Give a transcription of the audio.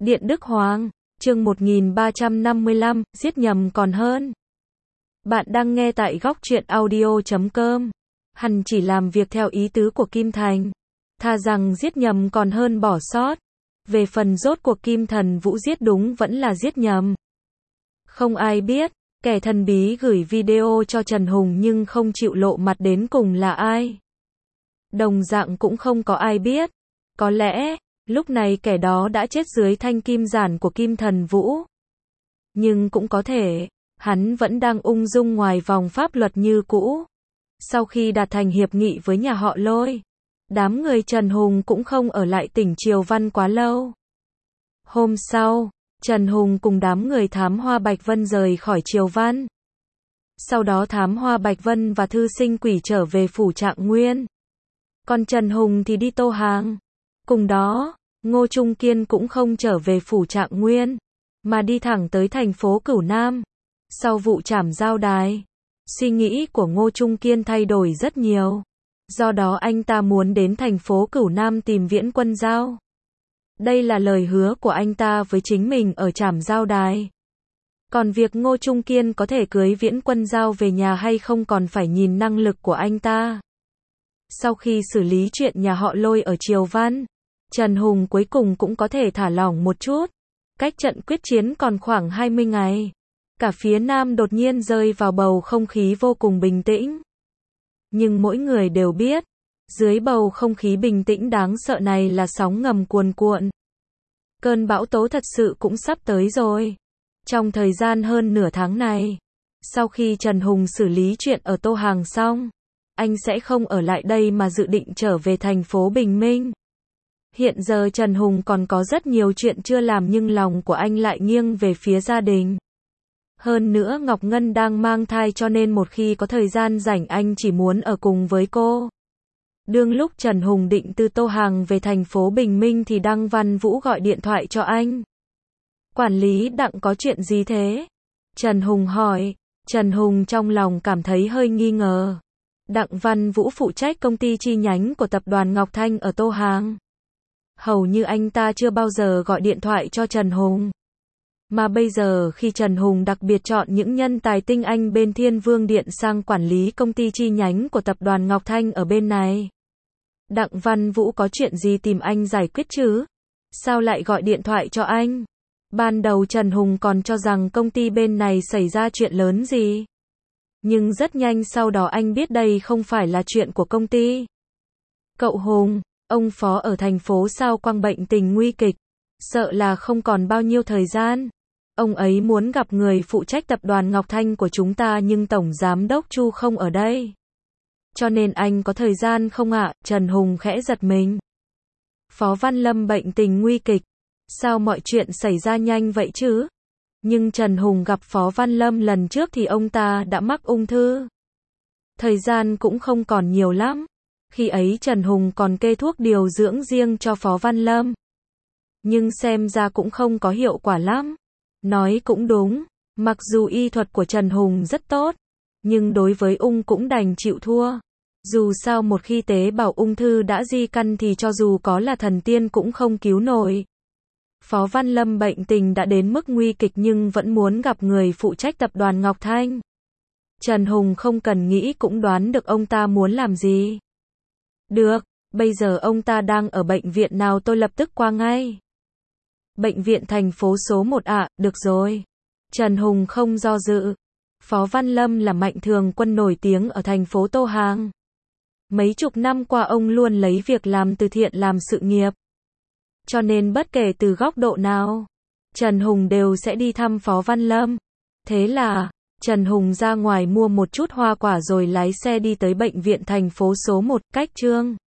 Điện Đức Hoàng, chương 1355, giết nhầm còn hơn. Bạn đang nghe tại góc truyện audio.com. Hắn chỉ làm việc theo ý tứ của Kim Thành. Thà rằng giết nhầm còn hơn bỏ sót. Về phần rốt cuộc Kim Thần Vũ giết đúng vẫn là giết nhầm. Không ai biết, kẻ thần bí gửi video cho Trần Hùng nhưng không chịu lộ mặt đến cùng là ai. Đồng dạng cũng không có ai biết. Có lẽ, lúc này kẻ đó đã chết dưới thanh kim giản của Kim Thần Vũ. Nhưng cũng có thể, hắn vẫn đang ung dung ngoài vòng pháp luật như cũ. Sau khi đạt thành hiệp nghị với nhà họ Lôi, đám người Trần Hùng cũng không ở lại tỉnh Triều Văn quá lâu. Hôm sau, Trần Hùng cùng đám người Thám Hoa Bạch Vân rời khỏi Triều Văn. Sau đó Thám Hoa Bạch Vân và Thư Sinh Quỷ trở về phủ Trạng Nguyên. Còn Trần Hùng thì đi Tô Hàng. Cùng đó, Ngô Trung Kiên cũng không trở về phủ Trạng Nguyên, mà đi thẳng tới thành phố Cửu Nam. Sau vụ trảm Giao Đài, suy nghĩ của Ngô Trung Kiên thay đổi rất nhiều. Do đó anh ta muốn đến thành phố Cửu Nam tìm Viễn Quân Giao. Đây là lời hứa của anh ta với chính mình ở trảm Giao Đài. Còn việc Ngô Trung Kiên có thể cưới Viễn Quân Giao về nhà hay không còn phải nhìn năng lực của anh ta. Sau khi xử lý chuyện nhà họ Lôi ở Triều Văn, Trần Hùng cuối cùng cũng có thể thả lỏng một chút. Cách trận quyết chiến còn khoảng 20 ngày. Cả phía Nam đột nhiên rơi vào bầu không khí vô cùng bình tĩnh. Nhưng mỗi người đều biết, dưới bầu không khí bình tĩnh đáng sợ này là sóng ngầm cuồn cuộn. Cơn bão tố thật sự cũng sắp tới rồi. Trong thời gian hơn nửa tháng này, sau khi Trần Hùng xử lý chuyện ở Tô Hàng xong, anh sẽ không ở lại đây mà dự định trở về thành phố Bình Minh. Hiện giờ Trần Hùng còn có rất nhiều chuyện chưa làm nhưng lòng của anh lại nghiêng về phía gia đình. Hơn nữa Ngọc Ngân đang mang thai cho nên một khi có thời gian rảnh anh chỉ muốn ở cùng với cô. Đương lúc Trần Hùng định từ Tô Hàng về thành phố Bình Minh thì Đăng Văn Vũ gọi điện thoại cho anh. Quản lý Đặng có chuyện gì thế? Trần Hùng hỏi. Trần Hùng trong lòng cảm thấy hơi nghi ngờ. Đặng Văn Vũ phụ trách công ty chi nhánh của tập đoàn Ngọc Thanh ở Tô Hàng. Hầu như anh ta chưa bao giờ gọi điện thoại cho Trần Hùng. Mà bây giờ khi Trần Hùng đặc biệt chọn những nhân tài tinh anh bên Thiên Vương Điện sang quản lý công ty chi nhánh của tập đoàn Ngọc Thanh ở bên này. Đặng Văn Vũ có chuyện gì tìm anh giải quyết chứ? Sao lại gọi điện thoại cho anh? Ban đầu Trần Hùng còn cho rằng công ty bên này xảy ra chuyện lớn gì. Nhưng rất nhanh sau đó anh biết đây không phải là chuyện của công ty. Cậu Hùng, ông Phó ở thành phố Sao Quang bệnh tình nguy kịch. Sợ là không còn bao nhiêu thời gian. Ông ấy muốn gặp người phụ trách tập đoàn Ngọc Thanh của chúng ta nhưng Tổng Giám đốc Chu không ở đây. Cho nên anh có thời gian không ạ? Trần Hùng khẽ giật mình. Phó Văn Lâm bệnh tình nguy kịch. Sao mọi chuyện xảy ra nhanh vậy chứ? Nhưng Trần Hùng gặp Phó Văn Lâm lần trước thì ông ta đã mắc ung thư. Thời gian cũng không còn nhiều lắm. Khi ấy Trần Hùng còn kê thuốc điều dưỡng riêng cho Phó Văn Lâm. Nhưng xem ra cũng không có hiệu quả lắm. Nói cũng đúng, mặc dù y thuật của Trần Hùng rất tốt, nhưng đối với ung cũng đành chịu thua. Dù sao một khi tế bào ung thư đã di căn thì cho dù có là thần tiên cũng không cứu nổi. Phó Văn Lâm bệnh tình đã đến mức nguy kịch nhưng vẫn muốn gặp người phụ trách tập đoàn Ngọc Thanh. Trần Hùng không cần nghĩ cũng đoán được ông ta muốn làm gì. Được, bây giờ ông ta đang ở bệnh viện nào tôi lập tức qua ngay. Bệnh viện thành phố số 1 ạ, được rồi. Trần Hùng không do dự. Phó Văn Lâm là mạnh thường quân nổi tiếng ở thành phố Tô Hàng. Mấy chục năm qua ông luôn lấy việc làm từ thiện làm sự nghiệp. Cho nên bất kể từ góc độ nào, Trần Hùng đều sẽ đi thăm Phó Văn Lâm. Thế là, Trần Hùng ra ngoài mua một chút hoa quả rồi lái xe đi tới bệnh viện thành phố số 1, cách Trương